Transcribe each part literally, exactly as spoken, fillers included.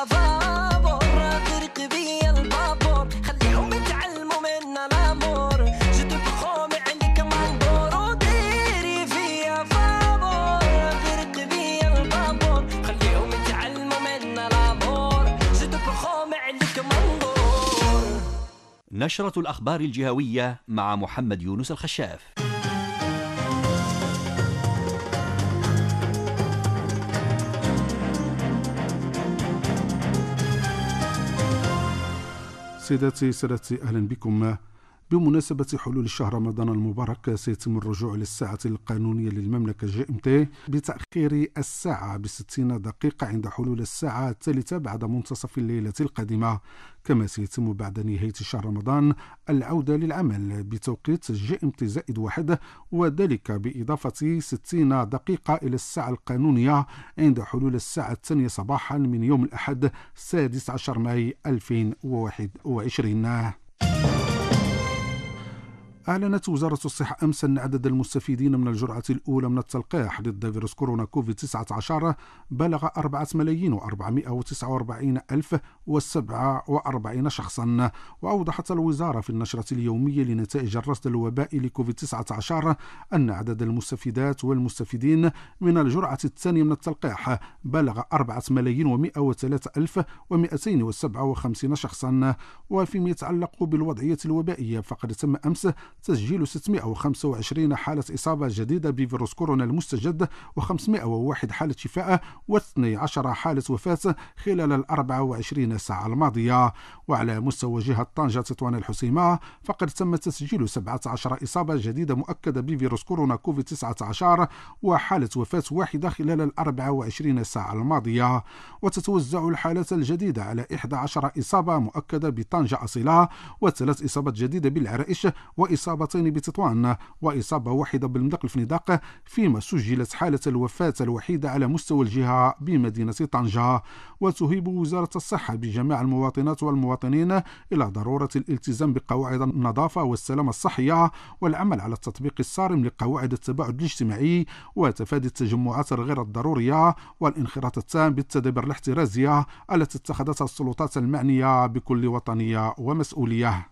فيها فابور، غرق بيا البابور، خليهم يتعلموا منا الامور، جد بخوم عندي كمان دور، وديري فيها فابور، غرق بيا البابور، خليهم يتعلموا منا الامور، جد بخوم عندي كمان دور. نشرة الأخبار الجهوية مع محمد يونس الخشاف. سيداتي سادتي، أهلا بكم. بمناسبة حلول شهر رمضان المبارك سيتم الرجوع للساعة القانونية للمملكة جي ام تي بتأخير الساعة بستين دقيقة عند حلول الساعة الثالثة بعد منتصف الليلة القادمة. كما سيتم بعد نهاية شهر رمضان العودة للعمل بتوقيت جي ام تي زائد واحد، وذلك بإضافة ستين دقيقة إلى الساعة القانونية عند حلول الساعة الثانية صباحا من يوم الأحد السادس عشر ماي ألفين وواحد وعشرين. أعلنت وزارة الصحة أمس أن عدد المستفيدين من الجرعة الأولى من التلقيح ضد فيروس كورونا كوفيد تسعة عشر بلغ أربعة ملايين وأربعمائة وتسعة وأربعين ألف وسبعة وأربعين شخصا. وأوضحت الوزارة في النشرة اليومية لنتائج الرصد الوبائي لكوفيد تسعة عشر أن عدد المستفيدات والمستفيدين من الجرعة الثانية من التلقيح بلغ أربعة ملايين ومائة وثلاثة ألف ومائتين وسبعة وخمسين شخصا. وفيما يتعلق بالوضعية الوبائية فقد تم أمس تسجيل ستمائة وخمسة وعشرين حالة إصابة جديدة بفيروس كورونا المستجد، وخمسمائة وواحد حالة شفاء، واثني عشر حالة وفاة خلال الأربع وعشرين ساعة الماضية. وعلى مستوى جهة طنجة تطوان الحسيمة فقد تم تسجيل سبعة عشر إصابة جديدة مؤكدة بفيروس كورونا كوفيد تسعة عشر، وحالة وفاة واحدة خلال الأربع وعشرين ساعة الماضية. وتتوزع الحالات الجديدة على إحدى عشرة إصابة مؤكدة بطنجة أصيلة، وثلاث إصابات جديدة بالعرائش، وإصابتين بتطوان، وإصابة واحدة بالمدق الفنيدق، فيما سجلت حالة الوفاة الوحيدة على مستوى الجهة بمدينة طنجة. وتهيب وزارة الصحة بجميع المواطنات والمواطنين إلى ضرورة الالتزام بقواعد النظافة والسلامة الصحية، والعمل على التطبيق الصارم لقواعد التباعد الاجتماعي، وتفادي التجمعات الغير الضرورية، والانخراط التام بالتدابير الاحترازية التي اتخذتها السلطات المعنية بكل وطنية ومسؤولية.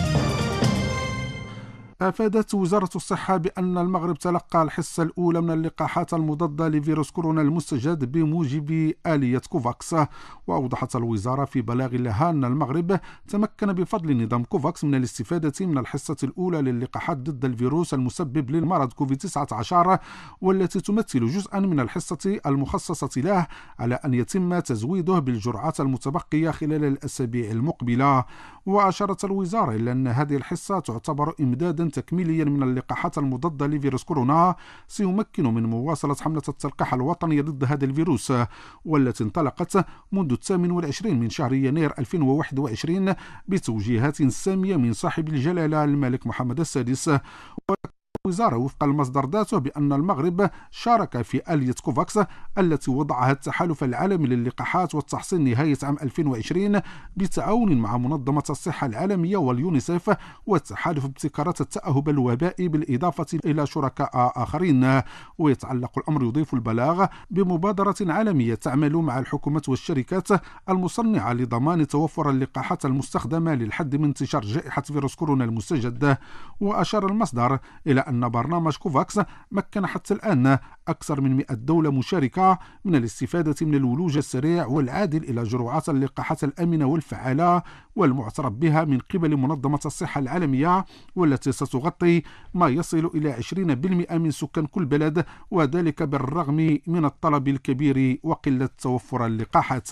أفادت وزارة الصحة بأن المغرب تلقى الحصة الأولى من اللقاحات المضادة لفيروس كورونا المستجد بموجب آلية كوفاكس. وأوضحت الوزارة في بلاغ لها أن المغرب تمكن بفضل نظام كوفاكس من الاستفادة من الحصة الأولى للقاحات ضد الفيروس المسبب للمرض كوفيد تسعة عشر، والتي تمثل جزءا من الحصة المخصصة له، على أن يتم تزويده بالجرعات المتبقية خلال الأسابيع المقبلة. وأشارت الوزارة إلى أن هذه الحصة تعتبر إمدادا تكميليا من اللقاحات المضادة لفيروس كورونا سيمكن من مواصلة حملة التلقيح الوطنية ضد هذا الفيروس، والتي انطلقت منذ الثامن والعشرين من شهر يناير ألفين وواحد وعشرين بتوجيهات سامية من صاحب الجلالة الملك محمد السادس. الوزارة وفق المصدر ذاته بأن المغرب شارك في آلية كوفاكس التي وضعها التحالف العالمي للقاحات والتحصين نهاية عام ألفين وعشرين بالتعاون مع منظمة الصحة العالمية واليونيسيف والتحالف ابتكارات التأهب الوبائي بالإضافة إلى شركاء آخرين. ويتعلق الأمر، يضيف البلاغ، بمبادرة عالمية تعمل مع الحكومات والشركات المصنعة لضمان توفر اللقاحات المستخدمة للحد من انتشار جائحة فيروس كورونا المستجد. وأشار المصدر إلى أن برنامج كوفاكس مكن حتى الآن أكثر من مئة دولة مشاركة من الاستفادة من الولوج السريع والعادل إلى جرعات اللقاحات الآمنة والفعالة والمعترف بها من قبل منظمة الصحة العالمية، والتي ستغطي ما يصل إلى عشرين بالمئة من سكان كل بلد، وذلك بالرغم من الطلب الكبير وقلة توفر اللقاحات.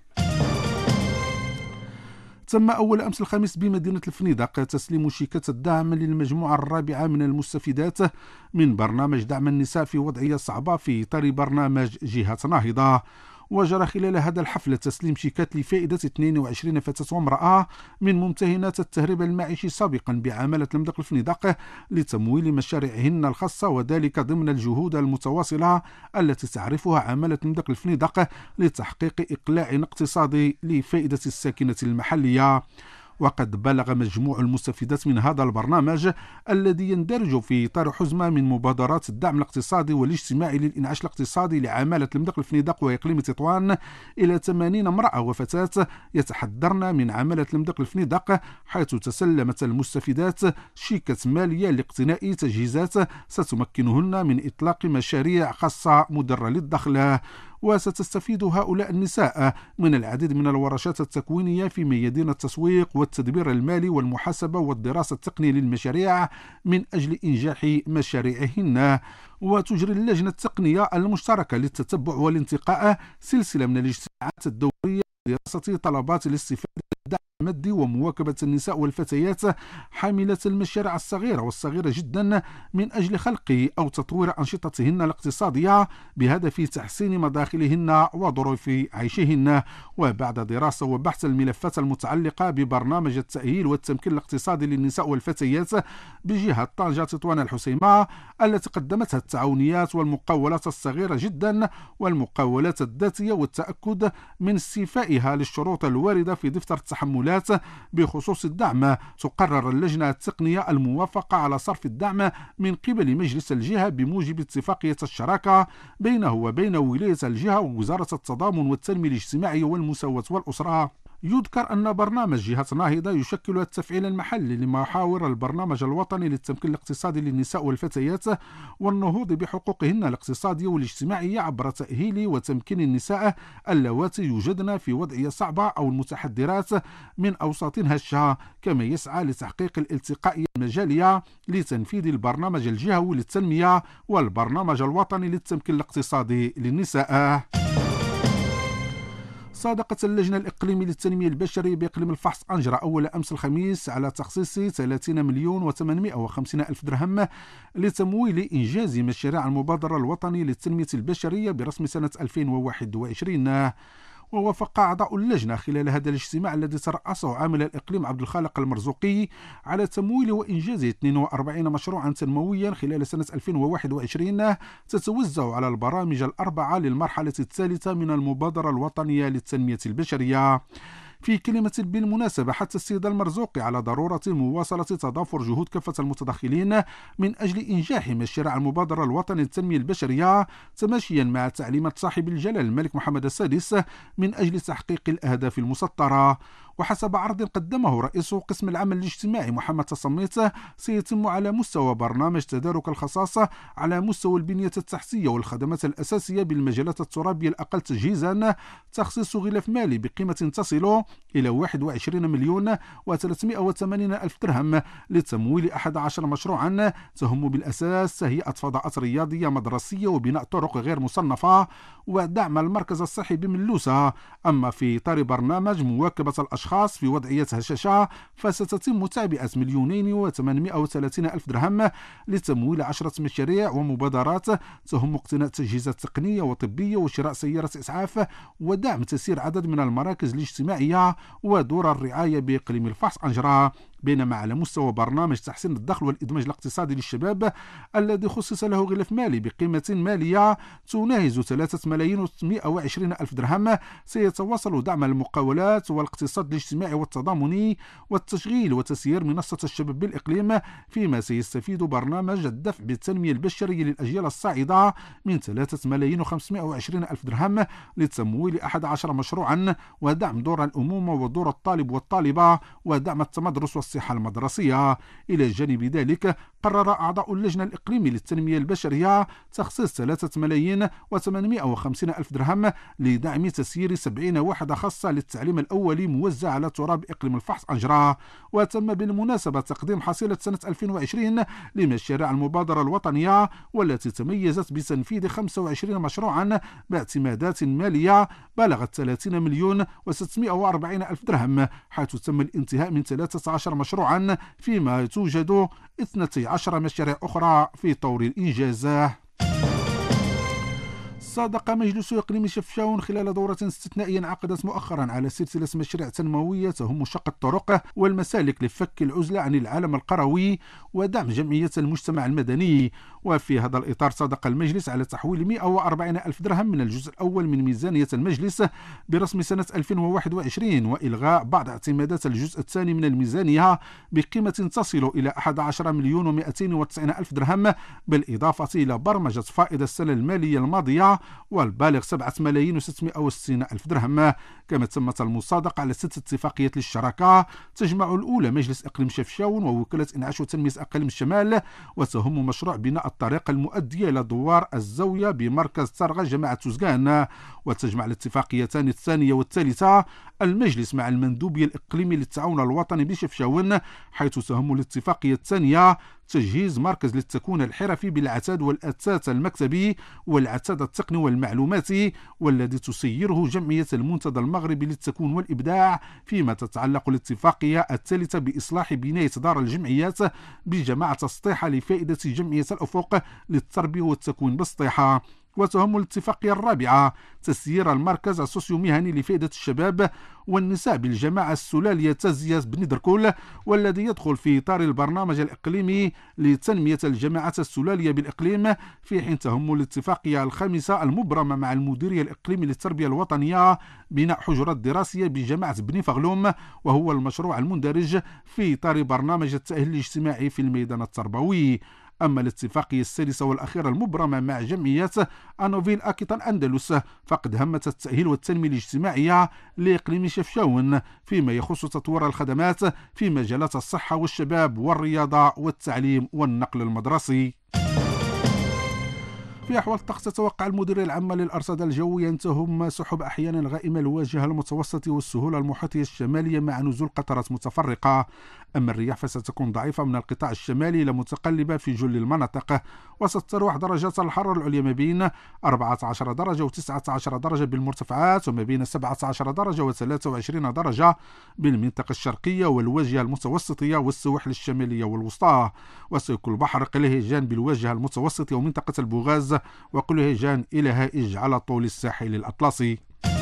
تم أول أمس الخميس بمدينة الفنيدق تسليم شيكات الدعم للمجموعة الرابعة من المستفيدات من برنامج دعم النساء في وضعية صعبة في إطار برنامج جهة ناهضة. وجرى خلال هذا الحفل تسليم شيكات لفائدة اثنين وعشرين فتاة وامرأة من ممتهنات التهريب المعيشي سابقا بعمالة المدق الفنيدق لتمويل مشاريعهن الخاصة، وذلك ضمن الجهود المتواصلة التي تعرفها عمالة المدق الفنيدق لتحقيق إقلاع اقتصادي لفائدة الساكنة المحلية. وقد بلغ مجموع المستفيدات من هذا البرنامج الذي يندرج في إطار حزمة من مبادرات الدعم الاقتصادي والاجتماعي للإنعاش الاقتصادي لعمالة المدق الفنيدق وإقليم تطوان إلى ثمانين امرأة وفتاة يتحدرن من عمالة المدق الفنيدق، حيث تسلمت المستفيدات شيكة مالية لاقتناء تجهيزات ستمكنهن من إطلاق مشاريع خاصة مدرة للدخل. وستستفيد هؤلاء النساء من العديد من الورشات التكوينية في ميادين التسويق والتدبير المالي والمحاسبة والدراسة التقنية للمشاريع من أجل إنجاح مشاريعهن. وتجري اللجنة التقنية المشتركة للتتبع والانتقاء سلسلة من الاجتماعات الدورية لدراسة طلبات الاستفادة الدعم المادي ومواكبة النساء والفتيات حاملة المشاريع الصغيرة والصغيرة جدا من أجل خلق أو تطوير أنشطتهن الاقتصادية بهدف تحسين مداخلهن وظروف عيشهن. وبعد دراسة وبحث الملفات المتعلقة ببرنامج التأهيل والتمكين الاقتصادي للنساء والفتيات بجهة طنجة تطوان الحسيمة التي قدمتها التعاونيات والمقاولات الصغيرة جدا والمقاولات الذاتية، والتأكد من استيفائها للشروط الواردة في دفتر التحملات بخصوص الدعم، تقرر اللجنة التقنية الموافقة على صرف الدعم من قبل مجلس الجهة بموجب اتفاقية الشراكة بينه وبين ولاية الجهة ووزارة التضامن والتنمية الاجتماعية والمساواة والأسرة. يذكر أن برنامج جهة ناهضة يشكل التفعيل المحلي لمحاور البرنامج الوطني للتمكين الاقتصادي للنساء والفتيات والنهوض بحقوقهن الاقتصادية والاجتماعية عبر تأهيل وتمكين النساء اللواتي يوجدن في وضعية صعبة أو المتحدرات من أوساط هشة، كما يسعى لتحقيق الالتقائية المجالية لتنفيذ البرنامج الجهوي للتنمية والبرنامج الوطني للتمكين الاقتصادي للنساء. صادقت اللجنة الإقليمية للتنمية البشرية بإقليم الفحص أنجرة أول أمس الخميس على تخصيص ثلاثين مليون وثمانمائة وخمسين ألف درهم لتمويل إنجاز مشاريع المبادرة الوطنية للتنمية البشرية برسم سنة ألفين وواحد وعشرين. ووافق أعضاء اللجنة خلال هذا الاجتماع الذي ترأسه عامل الإقليم عبد الخالق المرزوقي على تمويل وإنجاز اثنين وأربعين مشروعا تنمويا خلال سنة ألفين وواحد وعشرين تتوزع على البرامج الأربعة للمرحلة الثالثة من المبادرة الوطنية للتنمية البشرية. في كلمة بالمناسبة حتى السيد المرزوقي على ضرورة مواصلة تضافر جهود كافة المتدخلين من أجل إنجاح مشاريع المبادرة الوطنية للتنمية البشرية تماشيا مع تعليمات صاحب الجلالة الملك محمد السادس من أجل تحقيق الأهداف المسطرة. وحسب عرض قدمه رئيس قسم العمل الاجتماعي محمد تصميت سيتم على مستوى برنامج تدارك الخصاصة على مستوى البنية التحتية والخدمات الأساسية بالمجالات الترابية الأقل تجهيزا تخصيص غلاف مالي بقيمة تصل إلى واحد وعشرين مليون وثلاثمائة وثمانين ألف درهم لتمويل أحد عشر مشروعا تهم بالأساس تهيئة فضاءات رياضية مدرسية وبناء طرق غير مصنفة ودعم المركز الصحي بملوسة. أما في إطار برنامج مواكبة الأشخاص في وضعية هشاشة فستتم تعبئة مليونين وثمانمائة وثلاثين ألف درهم لتمويل عشرة مشاريع ومبادرات تهم اقتناء تجهيزات تقنية وطبية وشراء سيارة إسعاف ودعم تسيير عدد من المراكز الاجتماعية ودور الرعاية بإقليم الفحص أنجرة. بينما على مستوى برنامج تحسين الدخل والإدماج الاقتصادي للشباب الذي خصص له غلاف مالي بقيمة مالية تناهز ثلاثة ملايين ومائة وعشرين ألف درهم سيتواصل دعم المقاولات والاقتصاد الاجتماعي والتضامني والتشغيل وتسيير منصة الشباب بالإقليم، فيما سيستفيد برنامج الدفع بالتنمية البشرية للأجيال الصاعدة من ثلاثة ملايين وخمسمائة وعشرين ألف درهم لتمويل أحد عشر مشروعا ودعم دور الأمومة ودور الطالب والطالبة ودعم التمدرس والصحة المدرسية. إلى جانب ذلك قرر أعضاء اللجنة الإقليمية للتنمية البشرية تخصيص ثلاثة ملايين وثمانمائة وخمسين ألف درهم لدعم تسيير سبعين وحدة خاصة للتعليم الأولي موزع على تراب إقليم الفحص أنجرة. وتم بالمناسبة تقديم حصيلة سنة ألفين وعشرين لمشاريع المبادرة الوطنية والتي تميزت بتنفيذ خمسة وعشرين مشروعا باعتمادات مالية بلغت ثلاثين مليون وستمائة وأربعين ألف درهم، حيث تم الانتهاء من ثلاثة عشر مشروعا فيما توجد اثنتي عشرة مشاريع أخرى في طور الإنجاز. صادق مجلس إقليم شفشاون خلال دورة استثنائية انعقدت مؤخرا على سلسلة مشاريع تنموية تهم شق الطرق والمسالك لفك العزلة عن العالم القروي ودعم جمعية المجتمع المدني. وفي هذا الإطار صادق المجلس على تحويل مئة وأربعين ألف درهم من الجزء الأول من ميزانية المجلس برسم سنة ألفين وواحد وعشرين وإلغاء بعض اعتمادات الجزء الثاني من الميزانية بقيمة تصل إلى أحد عشر مليون ومئتين وتسعين ألف درهم، بالإضافة إلى برمجة فائدة السنة المالية الماضية والبالغ سبعة ملايين وستمئة وستين ألف درهم. كما تمت المصادقة على ست اتفاقيات للشراكة تجمع الأولى مجلس إقليم شفشاون ووكالة إنعاش وتنمية أقاليم الشمال، وتهم مشروع بناء الطريق المؤدية إلى دوار الزاوية بمركز ترغة جماعة توزغان. وتجمع الاتفاقيتان الثانية والثالثة المجلس مع المندوبية الإقليمي للتعاون الوطني بشفشاون، حيث تهم الاتفاقية الثانية تجهيز مركز للتكوين الحرفي بالعتاد والأثاث المكتبي والعتاد التقني والمعلوماتي، والذي تسيره جمعية المنتدى المغربي للتكوين والإبداع، فيما تتعلق الاتفاقية الثالثة بإصلاح بناية دار الجمعيات بجماعة سطيحة لفائدة جمعية الأفق للتربية والتكوين بسطيحة. وتهم الاتفاقية الرابعة تسيير المركز السوسيو مهني لفائدة الشباب والنساء بالجماعة السلالية تازياس بن دركول، والذي يدخل في إطار البرنامج الإقليمي لتنمية الجماعات السلالية بالإقليم. في حين تهم الاتفاقية الخامسة المبرمة مع المديرية الإقليمي للتربية الوطنية بناء حجرات دراسية بجماعة بني فغلوم، وهو المشروع المندرج في إطار برنامج التأهيل الاجتماعي في الميدان التربوي. أما الاتفاقية السادسة والأخيرة المبرمة مع جمعية أنوفيل أكيطان أندلس فقد همت التأهيل والتنمية الاجتماعية لإقليم شفشاون فيما يخص تطوير الخدمات في مجالات الصحة والشباب والرياضة والتعليم والنقل المدرسي. في أحوال الطقس تتوقع المديرية العامة للأرصاد الجوية أن تهم سحب أحيانا غائمة الواجهة المتوسط والسهول المحيطية الشمالية مع نزول قطرات متفرقة. أما الرياح فستكون ضعيفة من القطاع الشمالي إلى متقلبة في جل المناطق، وستتراوح درجات الحرارة العليا ما بين أربعة عشر درجة وتسعة عشر درجة بالمرتفعات، وما بين سبعة عشر درجة وثلاثة وعشرين درجة بالمنطقة الشرقية والواجهة المتوسطية والسواحل الشمالية والوسطى. وسيكون البحر قليل هيجان بالواجهة المتوسطة ومنطقة البوغاز، وقل هيجان إلى هائج على طول الساحل الأطلسي.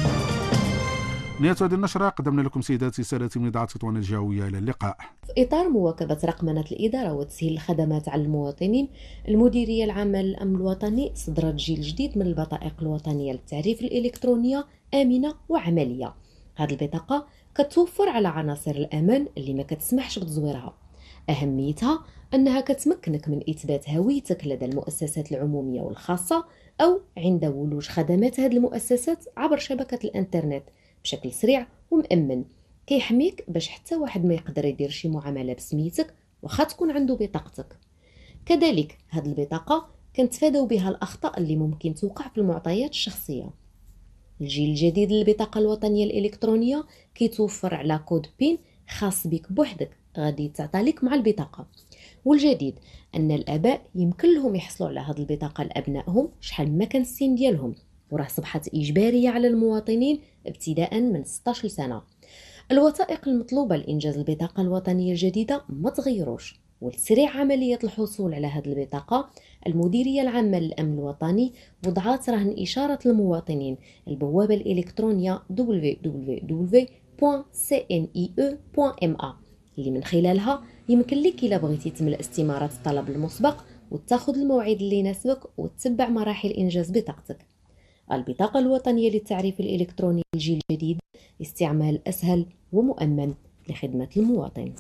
نهاية هذه النشرة قدمنا لكم سيداتي سادتي من إذاعة تطوان الجوية. إلى اللقاء. في إطار مواكبة رقمنة الإدارة وتسهيل الخدمات على المواطنين، المديرية العامة للأمن الوطني صدرت جيل جديد من البطائق الوطنية للتعريف الإلكترونية آمنة وعملية. هذه البطاقة كتوفر على عناصر الأمان اللي ما كتسمحش بتزويرها. أهميتها أنها كتمكنك من إثبات هويتك لدى المؤسسات العمومية والخاصة أو عند ولوج خدمات هذه المؤسسات عبر شبكة الإنترنت بشكل سريع ومأمن. كيحميك باش حتى واحد ما يقدر يدير شي معاملة بسميتك واخا تكون عنده بطاقتك. كذلك هذه البطاقة كنتفاداو بها الأخطاء اللي ممكن توقع في المعطيات الشخصية. الجيل الجديد للبطاقة الوطنية الإلكترونية كيتوفر على كود بين خاص بك بوحدك غادي تعطى لك مع البطاقة. والجديد أن الآباء يمكن لهم يحصلوا على هذه البطاقة لأبنائهم شحال ما كان السن ديالهم، وراه صبحت إجبارية على المواطنين ابتداء من ستة عشر سنة. الوثائق المطلوبة لإنجاز البطاقة الوطنية الجديدة ما تغيروش، ولتسريع عملية الحصول على هذه البطاقة المديرية العامة للأمن الوطني وضعت رهن إشارة المواطنين البوابة الإلكترونية دبليو دبليو دبليو دوت سي إن إي أو دوت إم إيه اللي من خلالها يمكن لك إلا بغيتي تملأ استمارات الطلب المسبق وتاخذ الموعد اللي يناسبك وتتبع مراحل إنجاز بطاقتك. البطاقة الوطنية للتعريف الإلكتروني الجيل الجديد استعمال أسهل ومؤمن لخدمة المواطن.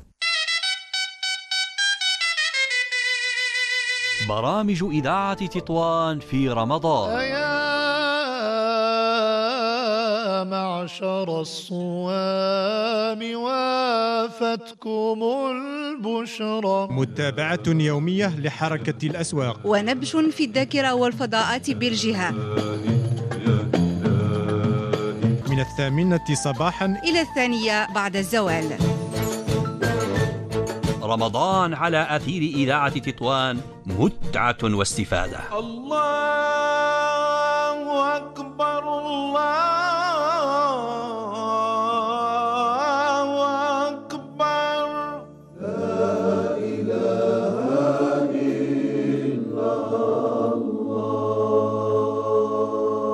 برامج إذاعة تطوان في رمضان. يا معشر الصوام وافتكم البشرى. متابعة يومية لحركة الأسواق ونبش في الذاكرة والفضاءات بالجهة من الثامنة صباحا إلى الثانية بعد الزوال. رمضان على أثير إذاعة تطوان متعة واستفادة. الله أكبر الله أكبر لا إله إلا الله.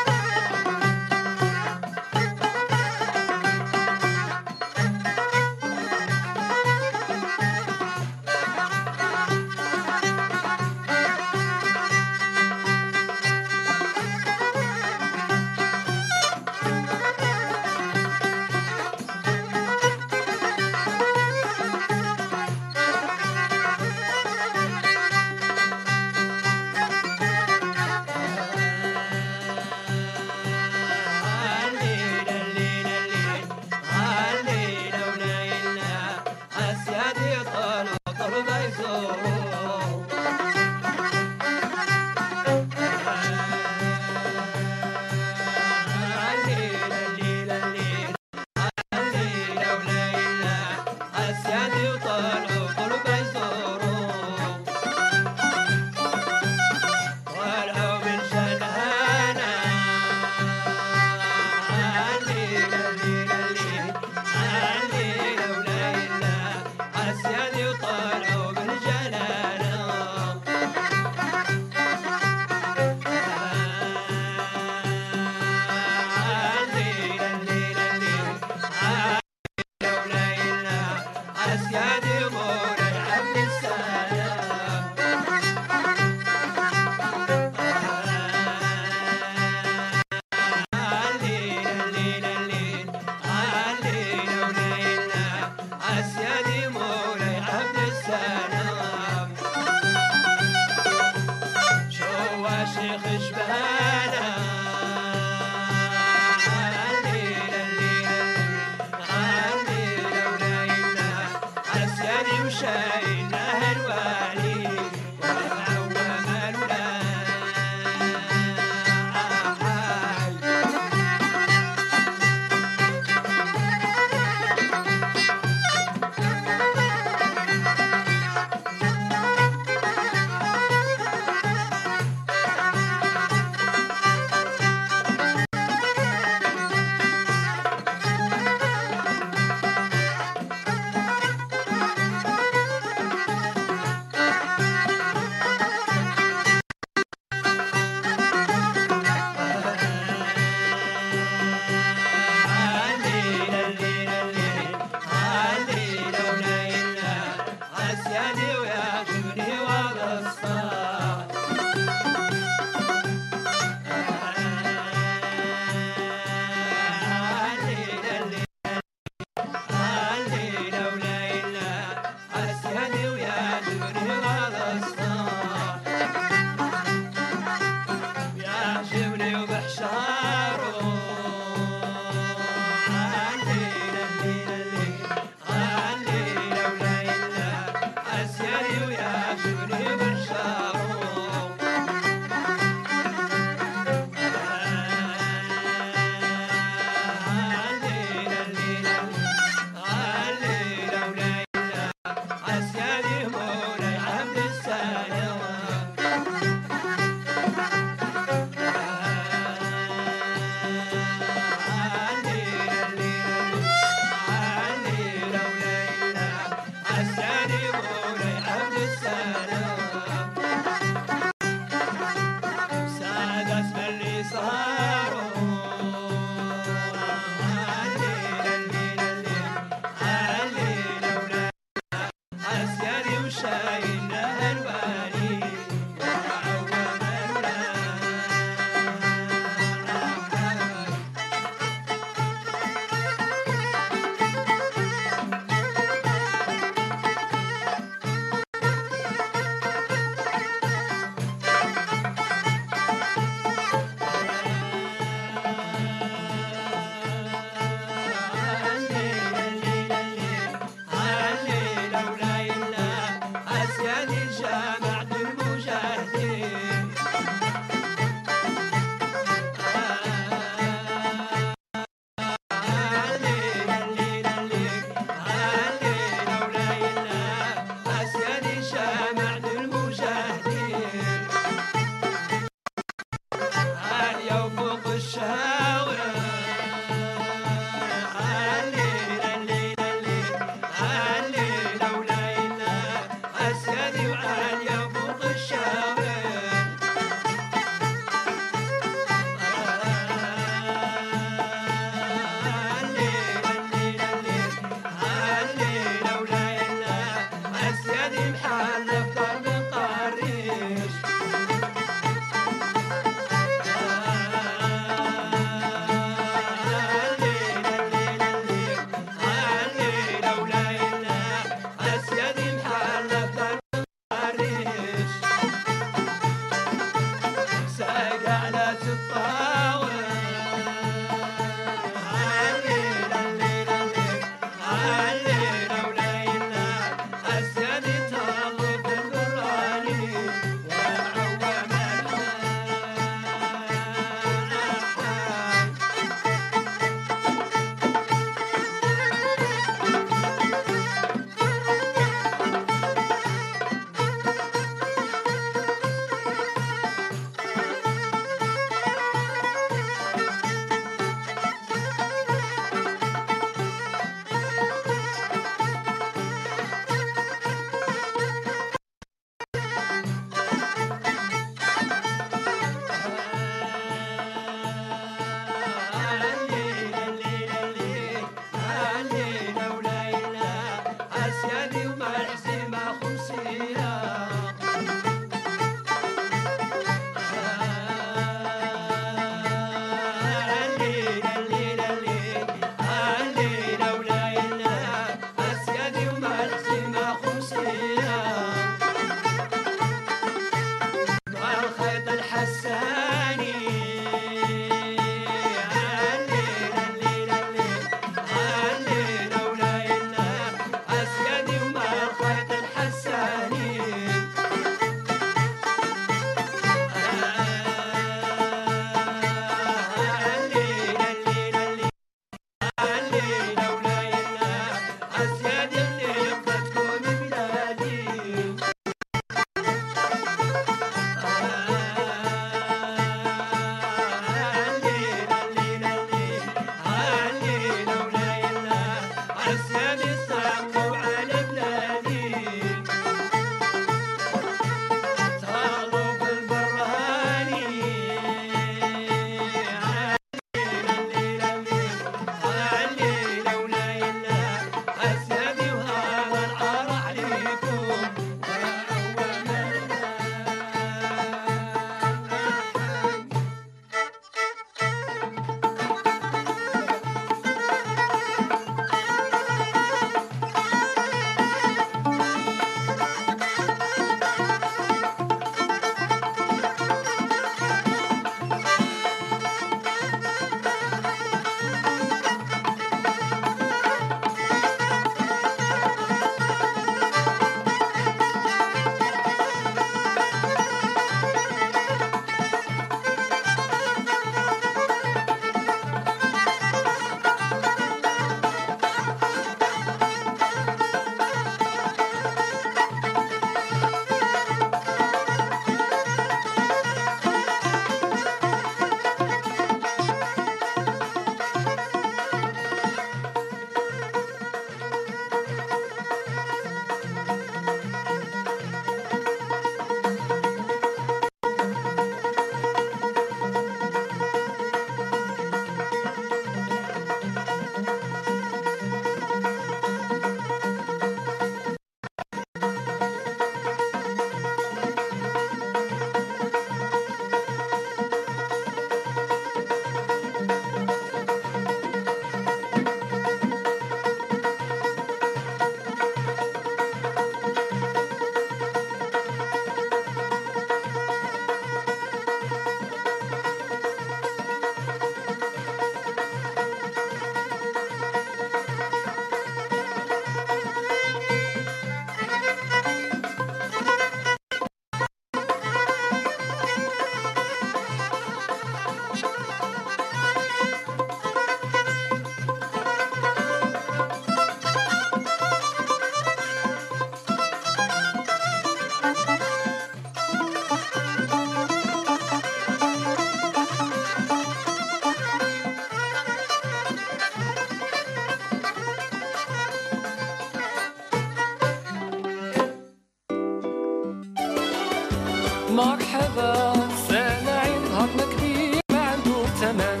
مرحبا سامعين نهارنا كبير ما عنده ثمن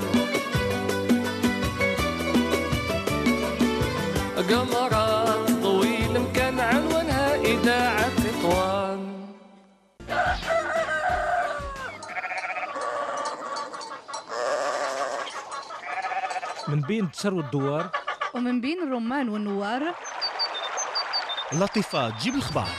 قمرات طويل مكان عنوانها إذاعة تطوان. من بين الدشر والدوار ومن بين الرمان والنوار لطيفة تجيب الخبار.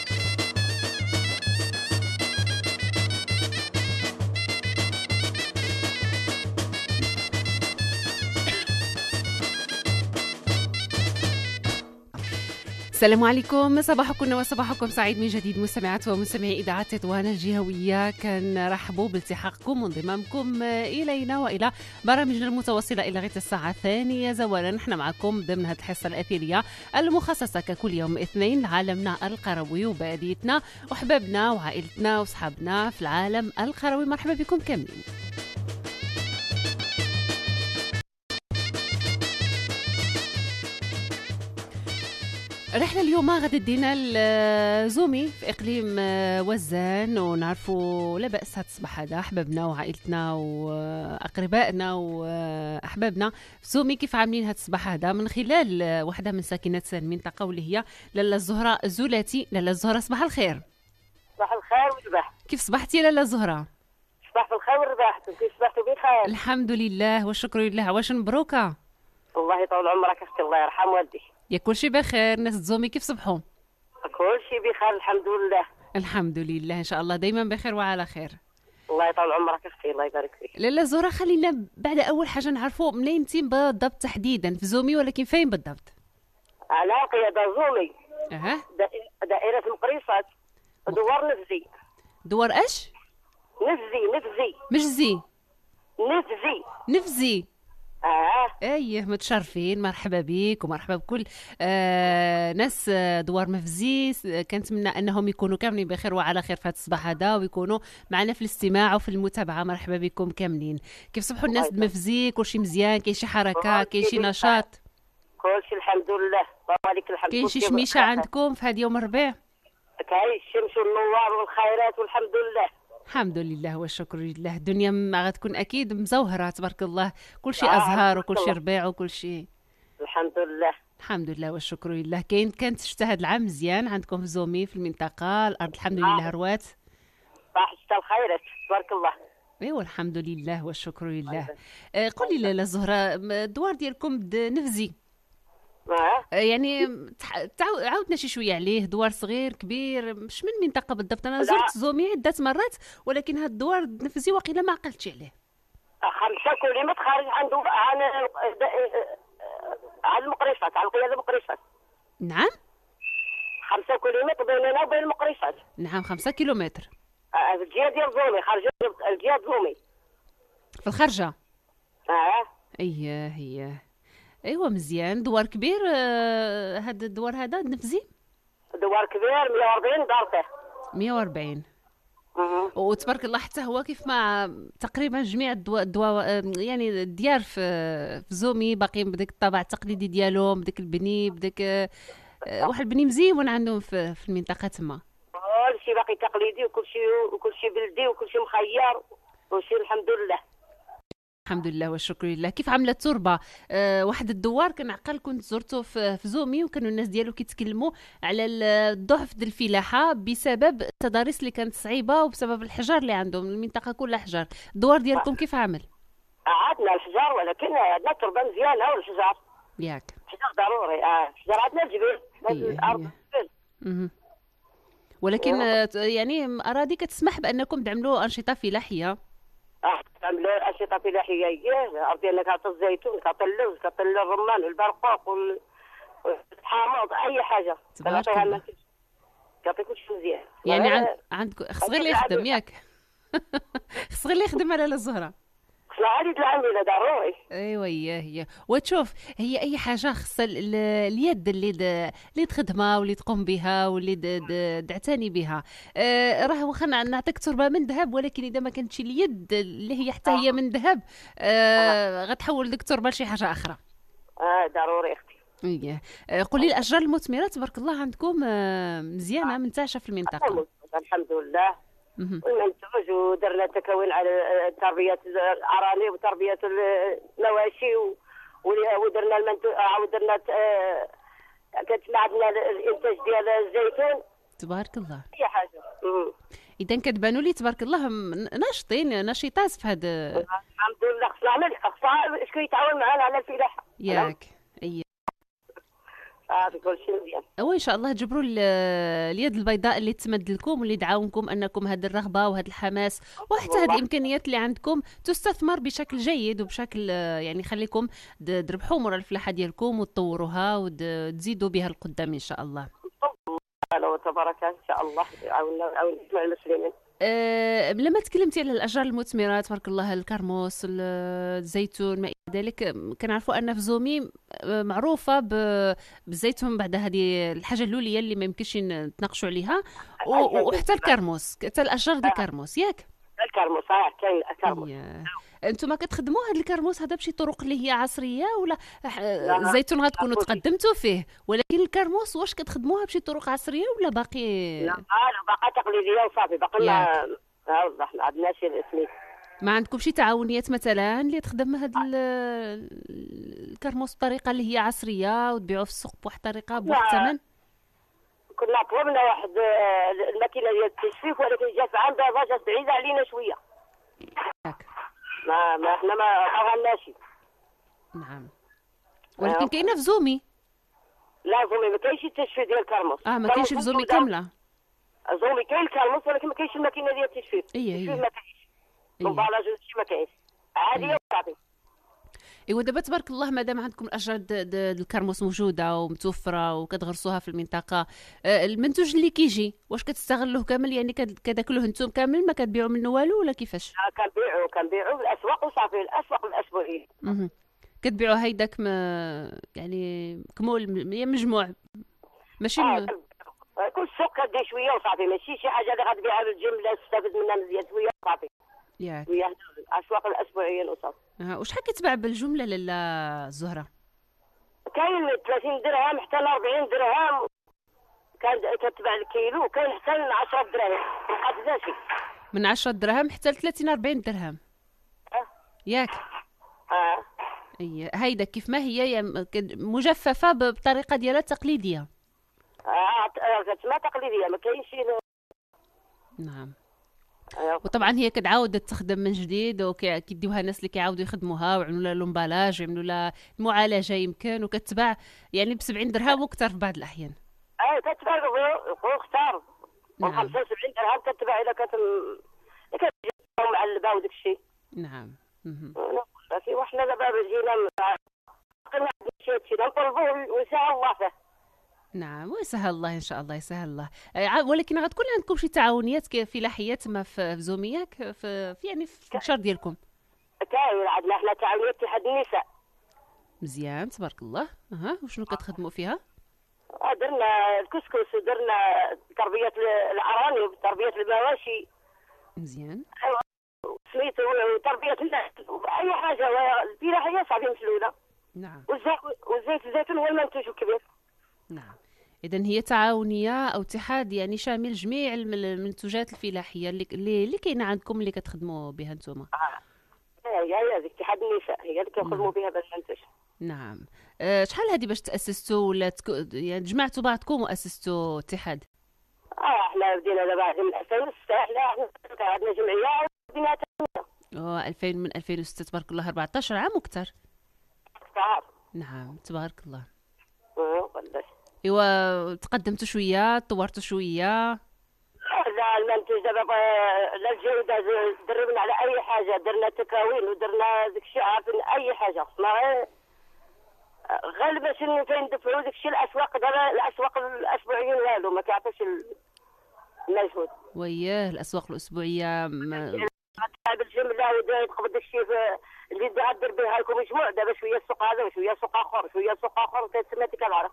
السلام عليكم، صباحكم وصباحكم سعيد من جديد مستمعات ومستمعي إذاعة تطوان الجهوية. كنرحبوا بالتحاقكم وانضمامكم إلينا وإلى برامجنا المتواصلة إلى غاية الساعة الثانية زوالا. نحن معكم ضمن هذه الحصة الأثيرية المخصصة ككل يوم اثنين لعالمنا القروي وباديتنا وحبابنا وعائلتنا وصحابنا في العالم القروي. مرحبا بكم كاملين. رحلة اليوم غادي تدينا لزومي في إقليم وزان، ونعرفوا لا بأس هاد الصباح هذا أحبابنا وعائلتنا وأقربائنا وأحبابنا في زومي كيف عاملين هاد الصباح هذا من خلال واحدة من ساكنات المنطقة واللي هي لالا الزهرة الزولاتي. لالا الزهرة صباح الخير. صباح الخير والرباح. كيف صبحتي لالا الزهرة؟ صباح الخير والرباح. كيف صبحتوا بخير؟ الحمد لله والشكر لله. واش مبروكة؟ الله يطول عمرك اختي، الله يرحم والديك. يا كل شيء بخير. ناس زومي كيف صبحوا؟ كل شيء بخير الحمد لله. الحمد لله ان شاء الله دايما بخير وعلى خير. الله يطول عمرك اختي، الله يبارك فيك. لالا زهرة خلينا بعد اول حاجه نعرفوا منين انتي بالضبط تحديدا في زومي، ولكن فين بالضبط؟ على قيادة زومي. اها دائرة المقريصات دوار نفزي. دوار اش؟ نفزي نفزي مجزي نفزي نفزي اه ايه متشرفين. مرحبا بك ومرحبا بكل آه ناس دوار مفزي. كنتمنى انهم يكونوا كاملين بخير وعلى خير في هذا الصباح هذا ويكونوا معنا في الاستماع وفي المتابعه. مرحبا بكم كاملين. كيف صبحوا الناس مفزي؟ كل شيء مزيان؟ كاين شي حركه؟ كاين شي نشاط؟ كل شيء الحمد لله بارك الحمد. كاين شي شميشه عندكم في هذا يوم الربيع؟ كاين الشمس والنوار والخيرات والحمد لله. الحمد لله والشكر لله. الدنيا ما غتكون اكيد مزوهره تبارك الله، كل شيء آه ازهار وكل شيء ربيع وكل شيء الحمد لله. الحمد لله والشكر لله. كاين كانت الشتاء هذا العام مزيان عندكم في زومي في المنطقه الارض؟ الحمد لله آه. روات صباح الشتاء الخيرات تبارك الله. ايوا الحمد لله والشكر لله. آه قولي لالا زهره، الدوار ديالكم نفزي آه. يعني تعاود عاودنا شي شويه عليه. دوار صغير كبير؟ مش من منطقه بالضبط؟ انا زرت زومي عده مرات ولكن هاد الدوار نفزي واقيلا ما عقلتش عليه. خمسة كيلومتر خارج عنده عن عن المقريصات، على القيادة المقريصات. نعم خمسة كيلومتر بيننا وبين المقريصات. نعم خمسة كيلومتر آه في الجهة ديال زومي، خارج الجهة زومي في الخرجه. اه اييه هي ايوا مزيان. دوار كبير آه هذا الدوار هذا نفزي؟ دوار كبير مية وأربعين دارته. مية وأربعين وتبارك الله. حتى هو كيف ما تقريبا جميع الدواء الدواء يعني الديار في في زومي باقيين بداك الطابع التقليدي ديالهم، بداك البني، بداك آه واحد البني مزيون عندهم في, في المنطقه تما. كل شيء باقي تقليدي وكل شيء وكل شيء بلدي وكل شيء مخير وكل شيء الحمد لله. الحمد لله والشكر لله. كيف عامله التربه؟ أه واحد الدوار كنعقل كنت زرته في, في زومي وكانوا الناس ديالو كيتكلموا على الضعف ديال الفلاحه بسبب التضاريس اللي كانت صعيبه وبسبب الحجار اللي عندهم. المنطقه كلها حجار. الدوار ديالكم كيف عامل؟ عندنا الحجار ولكن عندنا التربه مزيانه والحجار ياك الحجار ضروري. اه الحجار عندنا الجبال الارض الجبال. ولكن أه يعني اراضي كتسمح بانكم تعملوا انشطه فلاحيه. اه تعملوا انشطه فلاحيه. اييه ديالنا كاعطي الزيتون، كاعطي اللوز، كاعطي الرمان والبرقوق والحامض، اي حاجه كنعطيها لنا. كاعطي كلشي مزيان. يعني عند عندكم خص غير اللي يخدم ياك. خص غير اللي يخدم على الزهره. خصنا عادي العامله ضروري. ايوا هي هي. وتشوف هي اي حاجه خص اليد اللي اللي تخدمها واللي تقوم بها واللي تعتني بها. آه راه واخا نعطيك تربه من ذهب ولكن اذا ما كانتش اليد اللي هي حتى هي من ذهب آه غتحول ديك التربه لشي حاجه اخرى. اه ضروري اختي. ايه قولي الاشجار المثمره تبارك الله عندكم آه مزيانه منتعشه في المنطقه؟ الحمد لله. والمنتوج، ودرنا تكوين على تربيه الارانب وتربيه المواشي، ودرنا المنتوج، ودرنا كانت عندنا الانتاج ديال الزيتون. تبارك الله. اي حاجه. اذا كتبانوا لي تبارك الله ناشطين نشيطات في هذا. الحمد لله. خصنا نعمل خصنا شكون يتعاون معنا على الفلاحه ياك. اي صافي كلشي مزيان. وان شاء الله تجبروا اليد البيضاء اللي تمد لكم واللي تعاونكم انكم هذه الرغبه وهذا الحماس وحتى هذه الامكانيات اللي عندكم تستثمر بشكل جيد وبشكل يعني يخليكم تربحوا مورا الفلاحه ديالكم وتطوروها وتزيدوا بها القدام ان شاء الله. الله تبارك ان شاء الله يعاوننا ويعاون جميع المسلمين. أه لما تكلمتي على الاشجار المثمره تبارك الله، الكرموس، الزيتون، ما الى ذلك، كنعرفوا ان في زومي معروفه بالزيتون بعد هذه الحاجه الاوليه اللي ما يمكنش نتناقشوا عليها، وحتى الكرموس، حتى الاشجار ديال الكرموس ياك. الكرموس اه كاين الكرموس. انتم كتخدموا هذا الكرموس هذا بشي طرق اللي هي عصريه ولا الزيتون غتكونوا تقدمتوا فيه، ولكن الكرموس واش كتخدموها بشي طرق عصريه ولا باقي؟ لا باقي تقليديه وصافي، باقي ما واضح ما عندناش الاسميت. ما عندكم شي تعاونيات مثلا اللي تخدم هذا الكرموس بطريقه اللي هي عصريه وتبيعوه في السوق بواحد الطريقه بواحد الثمن؟ كنا طلبنا واحد الماكينه ديال التجفيف، ولكن جات عندها جات بعيده علينا شويه. ياك. ما ما احنا ما غناش. نعم. ولكن كاينه في زومي. لا زومي ما كاينش التجفيف ديال الكرموس. اه ما كاينش في زومي كامله. زومي كاين الكرموس ولكن ما كاينش الماكينه ديال التجفيف. اي اي. ما كاينش. البلاج هادشي ما كاينش. عاديه وصافي. ايوا دابا تبارك الله مادام عندكم الاشجار الكرموس موجوده ومتوفره وكتغرسوها في المنطقه، المنتوج اللي كيجي واش كتستغلوه كامل؟ يعني كتاكلوه انتم كامل ما كتبيعوا منه والو ولا كيفاش؟ اه كنبيعوا كنبيعوا في الاسواق وصافي، الاسواق الاسبوعيه. اها كتبيعوا هيداك يعني كمول مجموع ماشي آه. م... كل سوق كدير شويه وصافي، ماشي شي حاجه اللي غتبيعها بالجمله تستافد منها مزيان شويه وصافي. ياك. شويه الاسواق الاسبوعيه وصافي. اه وشحال كتباع بالجمله لاله الزهره؟ كاين من ثلاثين درهم حتى ل أربعين درهم، كان كتباع الكيلو، كاين حتى ل عشرة دراهم، ما شي من عشرة دراهم حتى ل ثلاثين أربعين درهم. اه ياك. اه اي هيدا كيف ما هي مجففه بطريقه ديالها التقليديه. اه ما تقليديه ما كاينش. نعم. وطبعا هي كتعاود تخدم من جديد وكيديوها الناس اللي كيعاودوا يخدموها ويعملوا لها لومبالاج ويعملوا لها المعالجه يمكن، وكتباع يعني ب سبعين درهم واكثر في بعض الاحيان. اي كتباع اختار ب خمسة وسبعين درهم كتباع اذا كت كتجي معلبه وداك الشيء. نعم. صافي وحنا دابا جينا قلنا شي هادشي نطلبوه ويسهل الله فيه. نعم ويسهل الله ان شاء الله يسهل الله. ولكن غتكون عندكم شي تعاونيات فلاحيه تما في زومياك في يعني في الشهر ديالكم؟ كاين عندنا حنا تعاونيات اتحاد النساء. مزيان تبارك الله. اها وشنو كتخدموا فيها؟ درنا الكسكس ودرنا تربيه الارانب وتربيه المواشي. مزيان. ايوا سميتو وتربيه الناس اي حاجه الفلاحيه صافي مسلوله. نعم. والزيت الزيتون هو المنتوج الكبير. نعم. إذن هي تعاونية أو اتحاد يعني شامل جميع المنتوجات الفلاحية اللي اللي كاينة عندكم اللي كتخدموا بها نتوما. اه هي هي اتحاد النساء هي اللي كنخدموا بها باش ننتج. نعم. أه شحال هذه باش تأسستوا ولا تك... يعني جمعتوا بعضكم وأسستوا اتحاد؟ اه احنا بدينا دابا من ألفين وستة، احنا عندنا جمعية وبدينا اه ألفين من ألفين وستة تبارك الله أربعطاش عام وكثر. كثر. نعم تبارك الله. اه والله. ايوا تقدمتوا شويه طورتوا شويه. لا المنتوج دابا لا الجوده دربنا على اي حاجه، درنا تكاوين ودرنا داك الشيء عارفين اي حاجه خصنا غير غير باش فين ندفعوا داك الشيء الاسواق. دابا الاسواق الاسبوعيين والو ما كيعطيش المجهود. وياه الاسواق الاسبوعيه ما... بالجمله وتقبض داك الشيء اللي غادر بها لكم مجموع. دابا شويه السوق هذا وشويه سوق اخر شويه سوق اخر كتسمى كنعرف.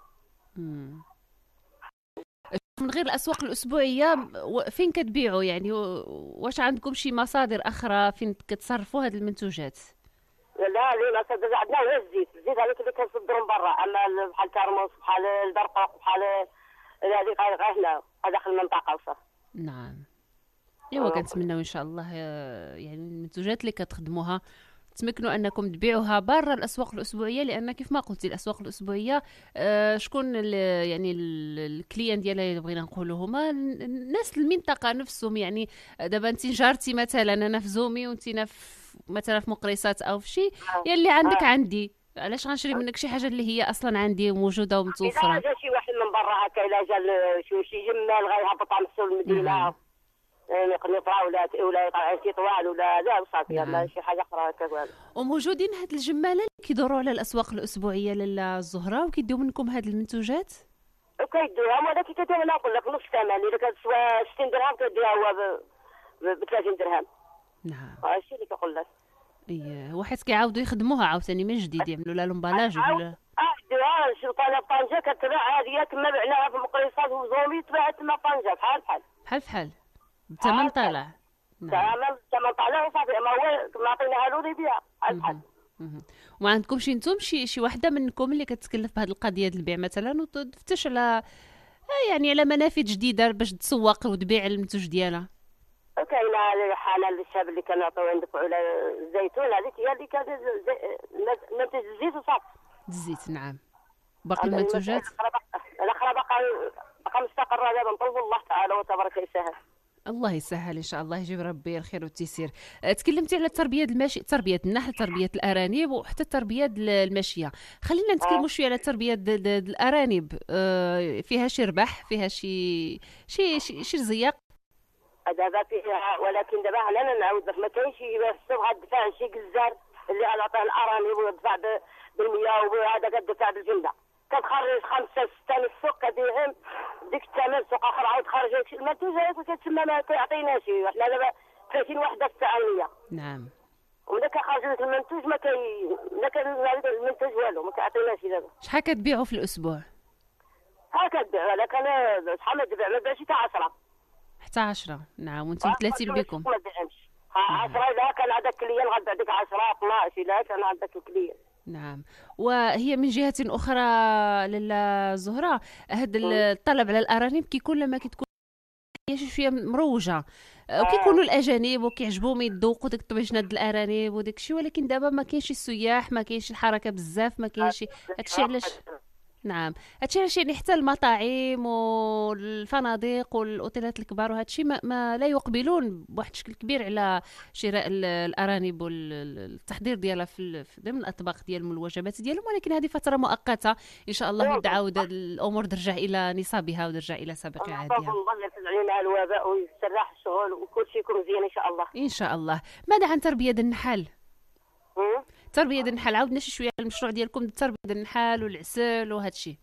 من غير الاسواق الاسبوعيه فين كتبيعوا يعني؟ واش عندكم شي مصادر اخرى فين كتصرفوا هذه المنتوجات؟ لا لا مصادر عندنا هو الزيت، الزيت هذاك اللي كنصدروا من برا، اما بحال كرموس بحال البرقوق بحال هذيك غير هنا داخل المنطقه وصافي. نعم. ايوا كنتمناو ان شاء الله آه، يعني المنتوجات اللي كتخدموها تمكنوا انكم تبيعوها برا الاسواق الاسبوعيه، لان كيف ما قلتي الاسواق الاسبوعيه آه، شكون ال- يعني ال- الكليان ديالها اللي بغينا نقولوا هما ال- الناس المنطقه نفسهم. يعني دابا انت جارتي مثلا انا في زومي وانت في مثلا في مقريصات او في شي، يلي عندك عندي، علاش غنشري منك شي حاجه اللي هي اصلا عندي موجوده اذا ومتوفره. جا شي واحد من برا هكا، الا جا ل- شي شي جمال غيهبط على نفسه المدينه، نعم. يعني قنيطره ولا ولا يطلع شي طوال ولا لا وصافي، نعم. ما شي حاجه اخرى هكا والو. وموجودين هاد الجماله اللي كيدوروا على الاسواق الاسبوعيه لاله الزهراء وكيديو منكم هاد المنتوجات. وكيدوها ولكن كيدير انا نقول لك نص ثمن، اذا كتسوى ستين درهم كديها هو ب ثلاثين درهم. نعم. هادشي اللي كنقول لك. ايه واحد كيعاودوا يخدموها عاوتاني من جديد، يعملوا لها لومبالاج ولا اه ديها شي طالب طنجه كتباع هذه كما بعناها في مقريصات وزومي تباعت تما طنجه بحال بحال بحال بحال بثمن طالع. تمام تمام طالع وصافي، ما هو ما عطيناها له يبيع بحال بحال. مهم. وما عندكمش انتم شي شي وحده منكم اللي كتكلف بهذه القضيه ديال البيع مثلا وتفتش على آه يعني على منافذ جديده باش تسوق وتبيع المنتوج ديالها؟ كاينه حاله للشاب اللي كنعطيو عندك على الزيتون، هذيك هي اللي كانت منتج الزيت وصافي. الزيت نعم. باقي المنتوجات الاخرى باقا باقا مستقره دابا، نطلبوا الله تعالى وتبارك يسهل. الله يسهل ان شاء الله، يجيب ربي الخير والتيسير. أه، تكلمتي على التربيه الماشي، تربيه النحل، تربيه الارانب وحتى التربيه الماشيه. خلينا نتكلموا شويه على تربيه الارانب. أه، فيها شي ربح، فيها شي شي شي, شي رزيق دابا فيها، ولكن دابا انا نعاود لك ما كاينش السوق غادفع شي جزار اللي غنعطيه الارانب ويدفع بالمية وهذا كدفع بالجمله، كتخرج خمسه سته من السوق كديهم ديك الثمن، سوق اخر عاود خارج المنتوجات كتسمى ما كيعطيناش. حنا دابا ثلاثين وحده في الساعه. نعم. وملي كنخرج لك المنتوج ما كي ما كان المنتوج والو ما كيعطيناش دابا. شحال كتبيعوا في الاسبوع؟ ها كتبيع، ولكن انا شحال ما تبيع ما تبيعش حتى عشرة حتى عشرة. نعم. وانتم ثلاثين بكم. ما تبيعهمش عشرة، اذا كان عندك كليان غتبيع ديك عشرة اثناش، الا كان عندك الكليان. نعم. وهي من جهة أخرى للزهراء هذا الطلب على الأرانب كيكون لما كتكون هي شوية مروجة، وكيكونوا الأجانب وكيعجبوهم يذوقوا داك الطبيجنات د الأرانب وداك الشيء، ولكن دابا ما كاينش السياح، ما كاينش الحركة بزاف، ما كاينش هادشي علاش. نعم. هادشي علاش يعني حتى المطاعم والفنادق والاوتيلات الكبار وهادشي ما, ما لا يقبلون بواحد الشكل كبير على شراء الارانب والتحضير ديالها في ضمن الاطباق ديالهم والوجبات ديالهم، ولكن هذه فتره مؤقته ان شاء الله تعاود الامور ترجع الى نصابها وترجع الى سابق عهدها. الله يرفع علينا الوباء ويسرح الشغل وكل شيء يكون مزيان ان شاء الله. ان شاء الله. ماذا عن تربيه النحل؟ تربيه النحل عاودنا شي شويه على المشروع ديالكم تربيه النحل والعسل وهذا الشيء.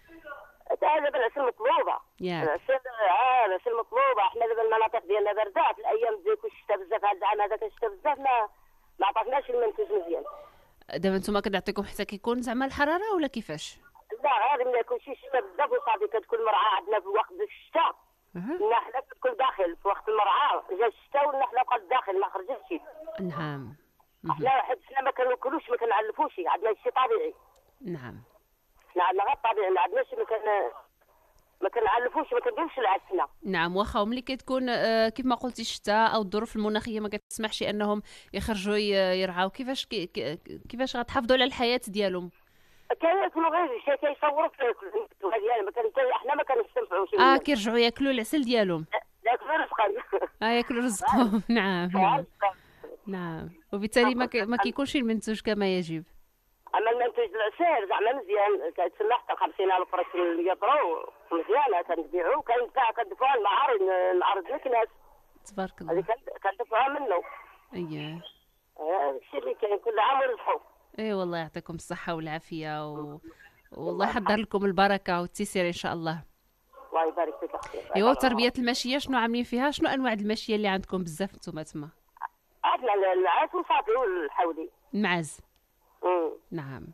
هذا بالعسل مطلوبه. العسل اه العسل مطلوبه. احنا دابا المناطق ديالنا بارده في الايام ديك الشتاء بزاف، هذا العام هذا كنشتا بزاف ما ما عطاتناش المنتوج مزيان. دابا نتوما كنعطيكم حتى كيكون زعما الحراره ولا كيفاش؟ لا غير ملي يكون شي شتاء بزاف وصافي كتكون المرعى عندنا في وقت الشتاء. النحله كتكون داخل في وقت المرعى، جا الشتاء والنحله بقات داخل ما خرجتش. نعم. احنا حنا ما كناكلوش ما كنعلفوش، عندنا شي طبيعي. نعم. حنا عندنا غير طبيعي، ما عندناش ما كان ما كنعلفوش ما كنديروش العسنه. نعم. واخا ملي كتكون آه كيف ما قلتي الشتاء او الظروف المناخيه ما كتسمحش انهم يخرجوا يرعاو، كيفاش كي كيفاش غتحافظوا على الحياه ديالهم؟ كياكلوا غير شي كيصوروا في ديالنا، ما كان احنا ما كنستنفعوش. اه كيرجعوا ياكلوا العسل ديالهم. ياكلوا رزقهم. اه ياكلوا رزقهم. نعم. نعم. نعم. وبالتالي ما ما كيكونش المنتوج كما يجب. اما المنتوج العسير زعما مزيان كيتسمى حتى خمسين ألف فرس ليطرو مزيانه كندفعو، كندفع كندفعو المعارض المعارض الناس تبارك الله. هذه كندفعوها منه. اييه. هذا الشيء اللي كاين كل عام ورزقو. اي والله يعطيكم الصحه والعافيه و... والله يحضر لكم البركه والتيسير ان شاء الله. الله يبارك فيك اختي. ايوا تربيه الماشيه شنو عاملين فيها؟ شنو انواع الماشيه اللي عندكم بزاف نتوما تما؟ عندنا المعاز وصافي والحولي. المعاز. امم نعم.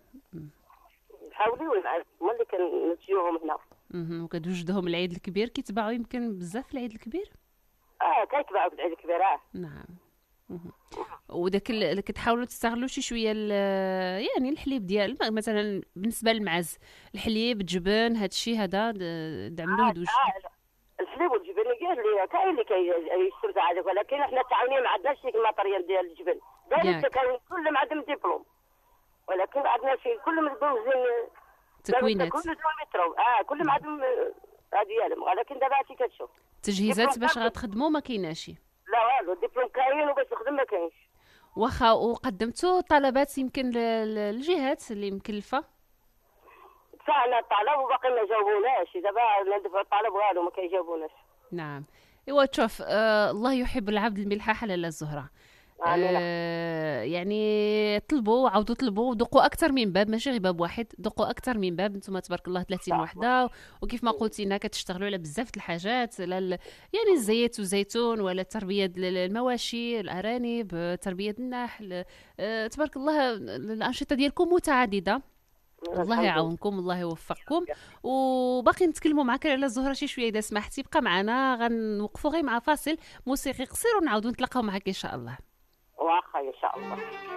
الحولي والمعاز هما اللي كنتجيوهم هنا. اها. وكتوجدوهم العيد الكبير، كيتباعوا يمكن بزاف في العيد الكبير؟ اه كيتباعوا في العيد الكبير. اه نعم. وداك اللي كتحاولوا تستغلوا شي شويه يعني الحليب ديال مثلا بالنسبه للمعز، الحليب الجبن هذا الشيء هذا تعملوه دوش. آه الحليب والجبن كاين اللي كاين اللي كيشتروا تاع هذاك، ولكن احنا التعاونيه ما عندناش ديك الماتريال ديال الجبن، دابا كاين كلهم عندهم ديبلوم، ولكن ما عندناش كلهم دوزين تكوينات، كلهم مترو اه كلهم عندهم هذه ديالهم، ولكن دابا هاتي كتشوف تجهيزات باش غتخدموا ما كايناش. لا والو، الدبلوم كاين وباش نخدم ما كاينش. واخا وقدمتوا طلبات يمكن للجهات اللي مكلفه؟ دفعنا الطلب وباقي ما جاوبوناش، دابا ندفعوا الطلب والو ما كيجاوبوناش. نعم. ايوا تشوف آه الله يحب العبد الملحح لاله الزهره. آه يعني طلبوا وعاودوا طلبوا ودقوا اكثر من باب، ماشي غير باب واحد، دقوا اكثر من باب. انتم تبارك الله ثلاثين وحده، وكيف ما قلتي لنا كتشتغلوا على بزاف د الحاجات، يعني الزيت والزيتون ولا تربيه المواشي، الارانب، تربيه النحل. آه تبارك الله الانشطه ديالكم متعدده. الله يعاونكم، الله يوفقكم. وباقي نتكلموا معك على الزهره شي شويه اذا سمحتي. بقى معنا، غنوقفوا غير مع فاصل موسيقي قصير ونعاودوا نتلاقاو معك ان شاء الله. واخا ان شاء الله.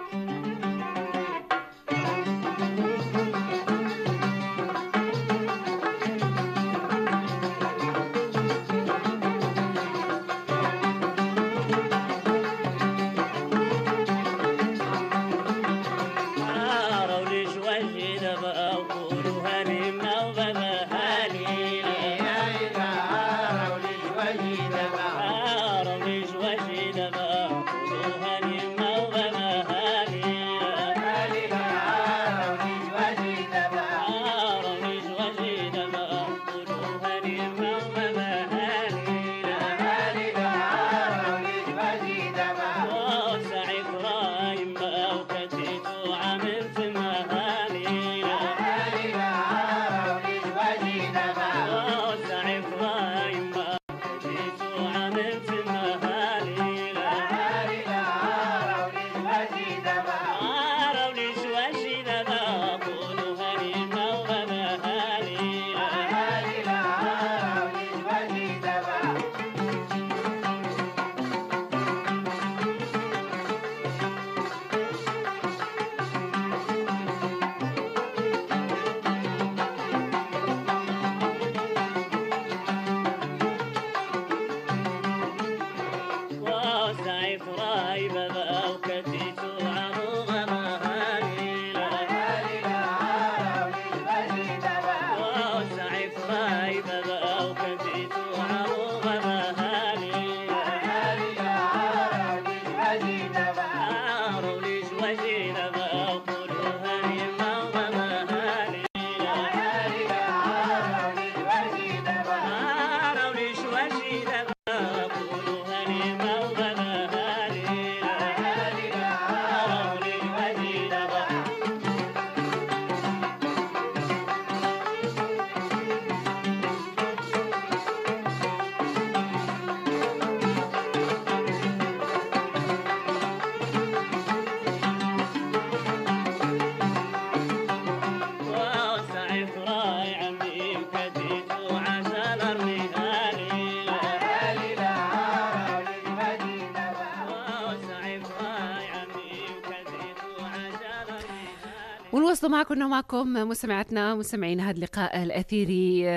ونواصلوا معكم ومعكم مستمعاتنا مستمعين هذا اللقاء الأثيري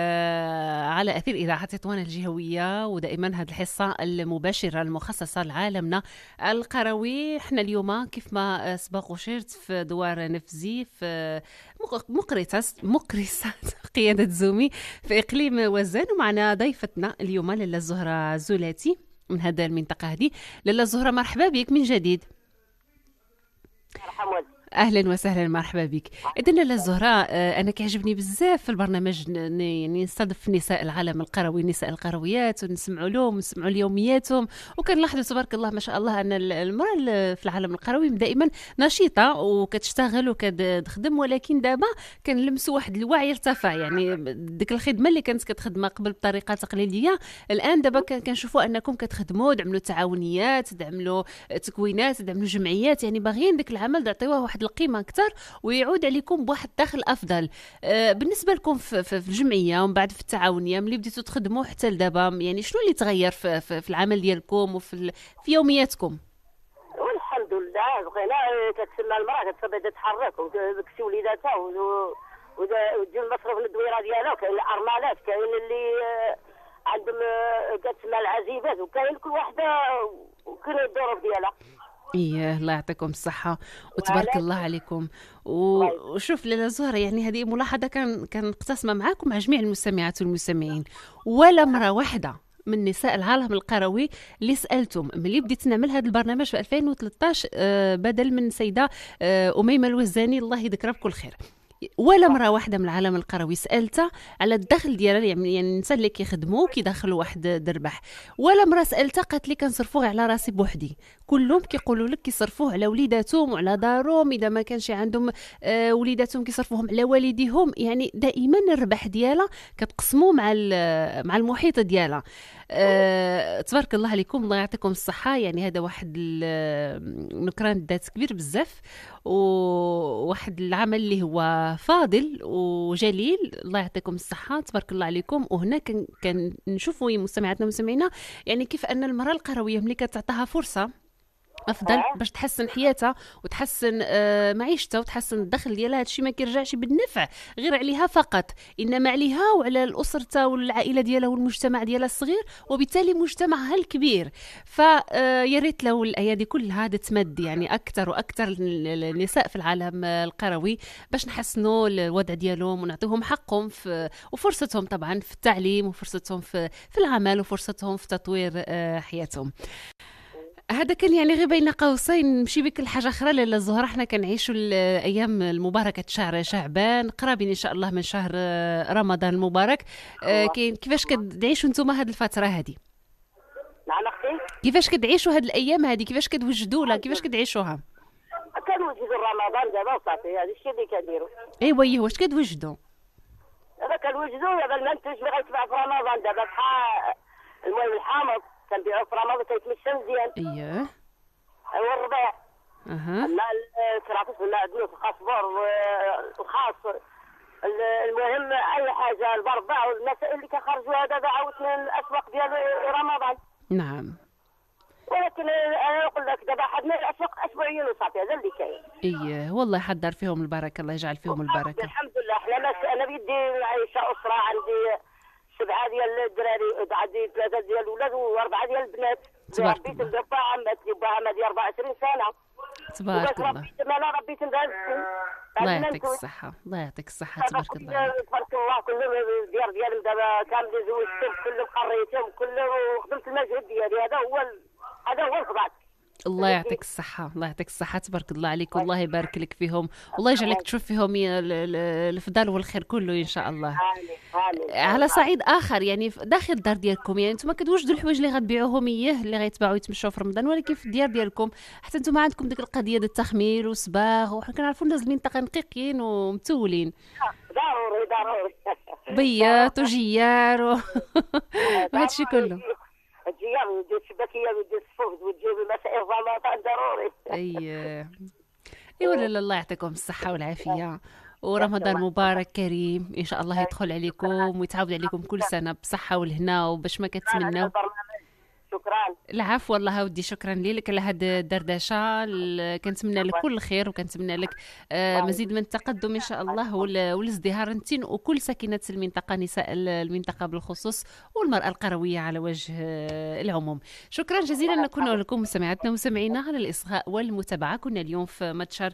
على أثير إذاعة تطوان الجهوية، ودائما هذه الحصة المباشرة المخصصة لعالمنا القروي. احنا اليوم كيف ما سبق وشرت في دوار نفزي في مقرصة مقرصة قيادة زومي في إقليم وزان، ومعنا ضيفتنا اليوم لاله الزهرة زولاتي من هذا المنطقة هذه. لاله الزهرة مرحبا بك من جديد. مرحبا. اهلا وسهلا، مرحبا بك. اذا لاله الزهراء، انا كيعجبني بزاف في البرنامج يعني نستضيف نساء العالم القروي، نساء القرويات، ونسمعوا لهم ونسمعوا اليومياتهم، وكنلاحظوا تبارك الله ما شاء الله ان المراه في العالم القروي دائما نشيطه وكتشتغل وكتخدم، ولكن دابا كنلمسوا واحد الوعي ارتفع. يعني ديك الخدمه اللي كانت كتخدمها قبل بطريقه تقليديه، الان دابا كنشوفوا انكم كتخدموا، دعملوا تعاونيات، دعملوا تكوينات، دعملوا جمعيات، يعني باغيين ديك العمل تعطيوه واحد القيمه اكثر ويعود عليكم بواحد الدخل افضل. آه بالنسبه لكم في, في, في الجمعيه ومن بعد في التعاونيه ملي بديتوا تخدموا حتى لدابا، يعني شنو اللي تغير في, في, في العمل ديالكم وفي في يومياتكم؟ والحمد لله بغينا كتسمى المراه كتبدا تتحرك وتكسي وليداتها وتجي المصرف للدويره ديالها. كاين الارملات، كاين اللي عندهم كتسمى العزيبات وكاين كل وحده وكاين الظروف ديالها. ايه الله يعطيكم الصحة وتبارك الله عليكم. وشوف لاله زهرة، يعني هذه ملاحظة كان كان قتسمة معاكم مع جميع المستمعات والمستمعين. ولا مرة واحدة من نساء العالم القروي اللي سالتم ملي بديت نعمل هذا البرنامج في ألفين وثلاثة عشر بدل من سيده اميمه الوزاني الله يذكرها بكل خير، ولا مرة واحدة من العالم القروي سألتها على الدخل ديالها، يعني النساء اللي كيخدموا كيدخلوا واحد دربح، ولا مرة سألتها قالت لي كنصرفوه على راسي بوحدي. كلهم كيقولوا لك كيصرفوه على وليداتهم وعلى دارهم، اذا ما كانش عندهم آه وليداتهم كيصرفوهم على والديهم. يعني دائما الربح ديالها كتقسموا مع مع المحيط ديالها. آه تبارك الله عليكم، الله يعطيكم الصحة. يعني هذا واحد النكران الذات كبير بزاف، وواحد العمل اللي هو فاضل وجليل. الله يعطيكم الصحة، تبارك الله عليكم. وهنا كان كان نشوفوا مستمعاتنا ومستمعينا يعني كيف أن المرأة القروية ملي كتعطاها فرصة افضل باش تحسن حياتها وتحسن آه معيشتها وتحسن الدخل ديالها، هادشي ما كيرجعش بالنفع غير عليها فقط، انما عليها وعلى الاسره والعائله ديالها والمجتمع ديالها الصغير، وبالتالي مجتمعها الكبير. فيا ريت لو الايادي كلها تمد يعني اكثر واكثر النساء في العالم القروي باش نحسنوا الوضع ديالهم ونعطيهم حقهم في وفرصتهم طبعا في التعليم وفرصتهم في في العمل وفرصتهم في تطوير آه حياتهم. هذا كان يعني غير بين قوسين. نمشي بك لحاجه اخرى لاله الزهره. حنا كنعيشوا الايام المباركه شهر شعبان، قرابين ان شاء الله من شهر رمضان المبارك. آه كيفاش كتعيشوا نتوما هذه الفتره هذه؟ نعم اختي، كيفاش كتعيشوا هذه الايام هذه؟ كيفاش كتوجدوا لها؟ كيفاش كتعيشوها؟ كنوجدوا رمضان دابا وصافي، هذا الشيء اللي كنديروا. ايوا واش كتوجدوا؟ دابا كنوجدوا دابا المنتج اللي غيتباع في رمضان دابا بحال المهم الحامض كنبيعو في رمضان كيتمشى مزيان. اييه ايوا الربيع اها الماء الكرافس والمعدنوس الخصبور الخاص، المهم اي حاجه البربع والمسائل اللي كيخرجوها دابا عاوتاني الاسواق ديال رمضان. نعم، ولكن انا نقول لك دابا حدنا الاسواق اسبوعيا وصافي، هذا اللي كاين. ايه والله يحضر فيهم البركه، الله يجعل فيهم البركه. الحمد لله. حنا انا بيدي عايشه اسره، عندي سبعه ديال الدراري، عندي ثلاثه ديال الاولاد واربعه ديال البنات. تبارك الله. ربيت با عمتي با عمتي أربعة وعشرين سنه. تبارك الله. ربيت انا ربيت ندرس. الله يعطيك الصحه، الله يعطيك الصحه، تبارك الله. تبارك الله. كلهم ديار ديالهم دابا كامل زوجتهم كلهم قريتهم كلهم وخدمت المجهود ديالي. هذا هو هذا هو الخبط. الله يعطيك الصحة، الله يعطيك الصحة، تبارك الله عليك، والله يبارك لك فيهم، والله يجعلك تشوف فيهم الفضل والخير كله إن شاء الله. على صعيد آخر يعني داخل الدار ديالكم، يعني أنتم كتوجدوا الحوايج اللي غتبيعوهم إياه اللي غيتباعوا يتمشوا في رمضان، ولكن في الديار ديالكم حتى أنتم عندكم ديك القضية ديال التخمير والصباغ، وحنا كنعرفوا الناس المنطقة نقيقين ومتولين. ضروري ضروري. بيات وجيار وهادشي كله. الجيار ودير الشباكيه ودير الصفوف وتجيب المسائل رمضان ضروري. اي اي ولا الله يعطيكم الصحه والعافيه، ورمضان مبارك كريم ان شاء الله يدخل عليكم ويتعاود عليكم كل سنه بصحه والهنا وباش ما كتمناو. شكرا. العفو والله ودي، شكرا لك على هذه الدردشه. كنتمنى لك كل خير وكنتمنى لك مزيد من التقدم ان شاء الله والازدهار انت وكل ساكنه المنطقه، نساء المنطقه بالخصوص والمراه القرويه على وجه العموم. شكرا جزيلا نكون لكم مستمعاتنا ومستمعينا على الاصغاء والمتابعه. كنا اليوم في متشر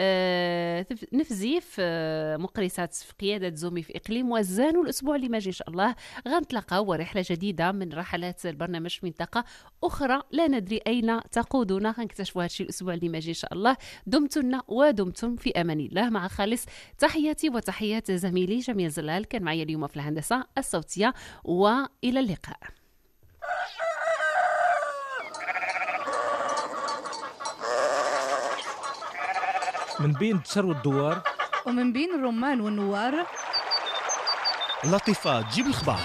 نفزي في مقرسات في قياده زومي في اقليم وزان، والاسبوع اللي ماجي ان شاء الله غنتلاقاو ورحله جديده من رحلات البرنامج في منطقه أخرى لا ندري أين تقودنا، غنكتشفوا هادشي الأسبوع اللي ماجي إن شاء الله. دمتن ودمتم في أمان الله، مع خالص تحياتي وتحيات زميلي جميل زلال كان معي اليوم في الهندسة الصوتية، وإلى اللقاء. من بين التشر والدوار ومن بين الرمان والنوار لطيفة تجيب الخبار.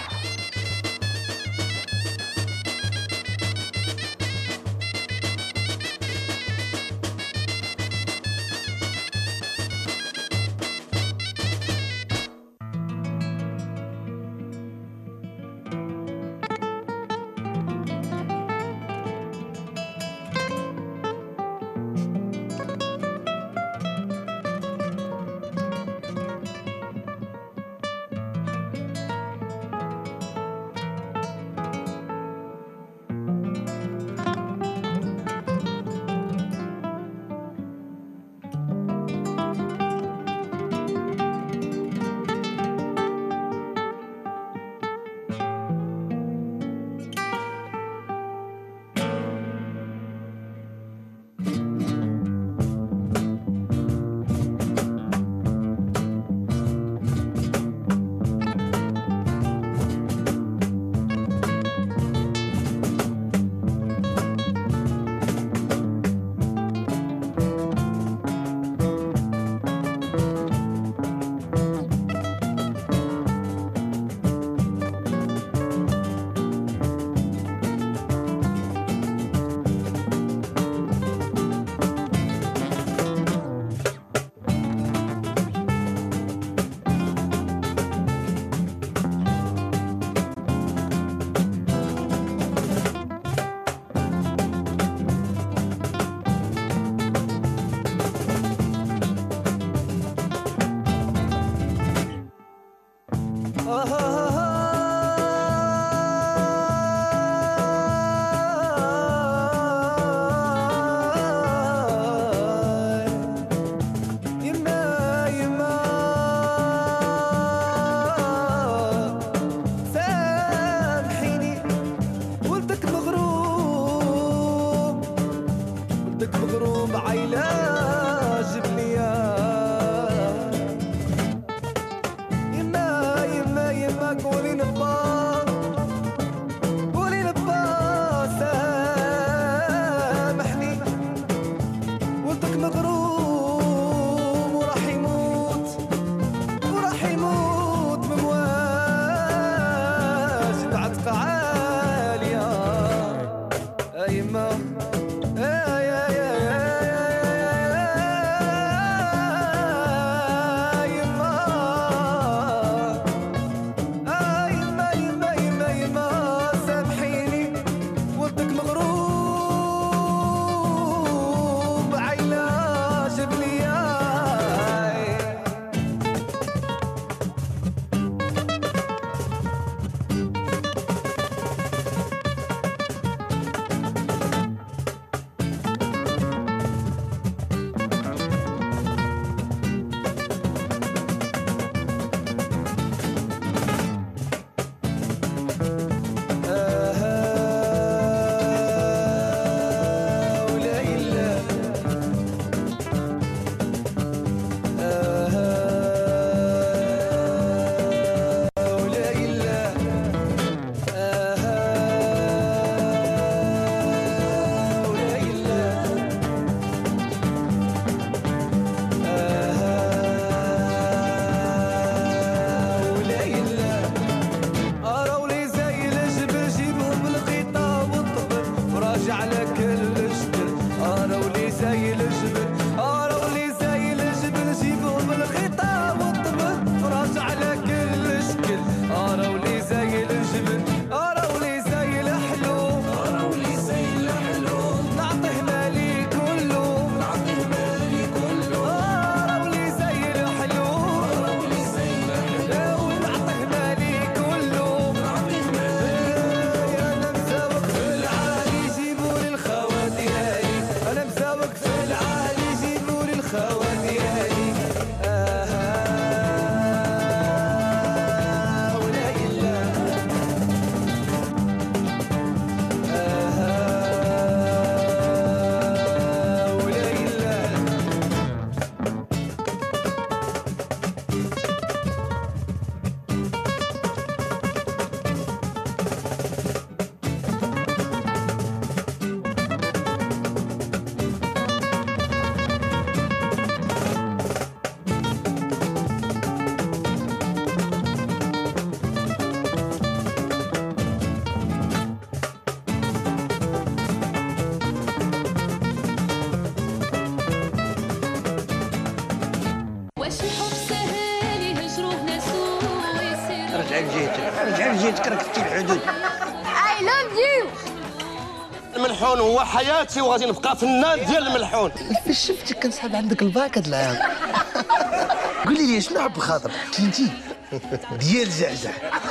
رجع لجهتك رجع لجهتك راك كنتي الحدود. I love you. الملحون هو حياتي وغادي نبقى فنان ديال الملحون. فاش شفتك كنسحب عندك الباك هاد العام؟ قولي لي شنو عب خاطر كنتي ديال زعزع.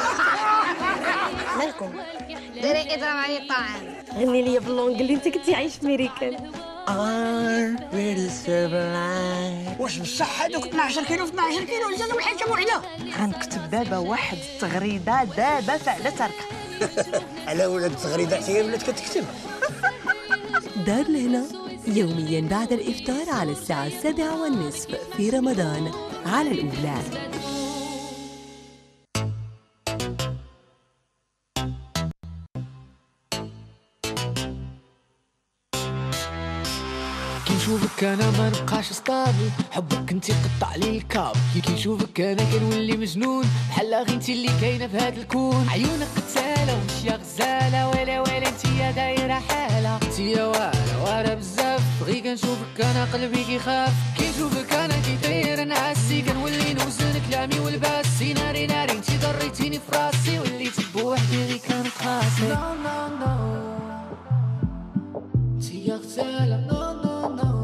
مالكم داري اضرب علي الطعام. غني لي باللونجلي انت كنتي عايش في ميريكان. واش بصح هذوك اثنا عشر كيلو في اثنا عشر كيلو ولا واحد جابو عليا؟ غنكتب دابا واحد التغريده دابا فعلا تركه. على ولاد التغريده حتى هي ولات كتكتب. دار لهنا يوميا بعد الإفطار على الساعة السابعة والنصف في رمضان على الأولى. كي نشوفك انا ما نبقاش ستابل، حبك انتي قطع لي الكاب. كي نشوفك انا كنولي مجنون بحال غير انتي اللي كاينه في هاد الكون. عيونك قتاله ومشيه غزاله، ويلي ويلي انتي يا دايره حاله. انتي يا واعره واعره بزاف، غير كنشوفك انا قلبي كيخاف. كي نشوفك انا كيطير نعسي، كنولي نوزن كلامي والباسي. ناري ناري انتي ضريتيني في راسي، وليت بوحدي غير كانت خاصي. نو نو نو انتي يا غزاله. نو نو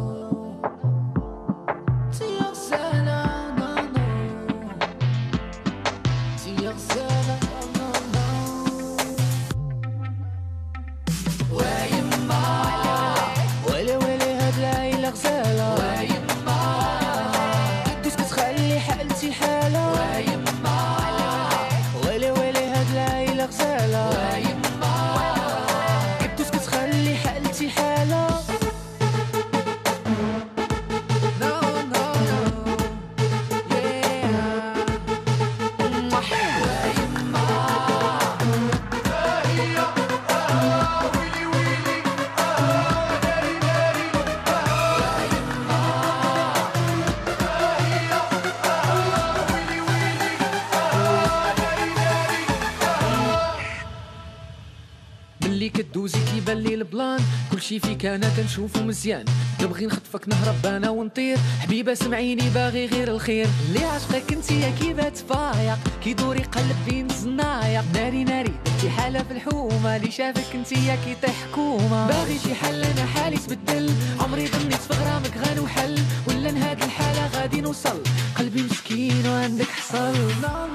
كدوزي كيبان لي البلان، كلشي فيك انا كنشوفو مزيان. نبغي نخطفك نهرب انا ونطير، حبيبه سمعيني باغي غير الخير. اللي عشقك انتيا كيبات فايق، كيدور يقلب بين الزنايق. ناري ناري انتي حاله في الحومه، اللي شافك انتيا كيطيح حكومه. باغي شي حل انا حالي تبدل، عمري ظنيت في غرامك غنوحل، ولا نهاد الحاله غادي نوصل. قلبي مسكين وعندك حصل.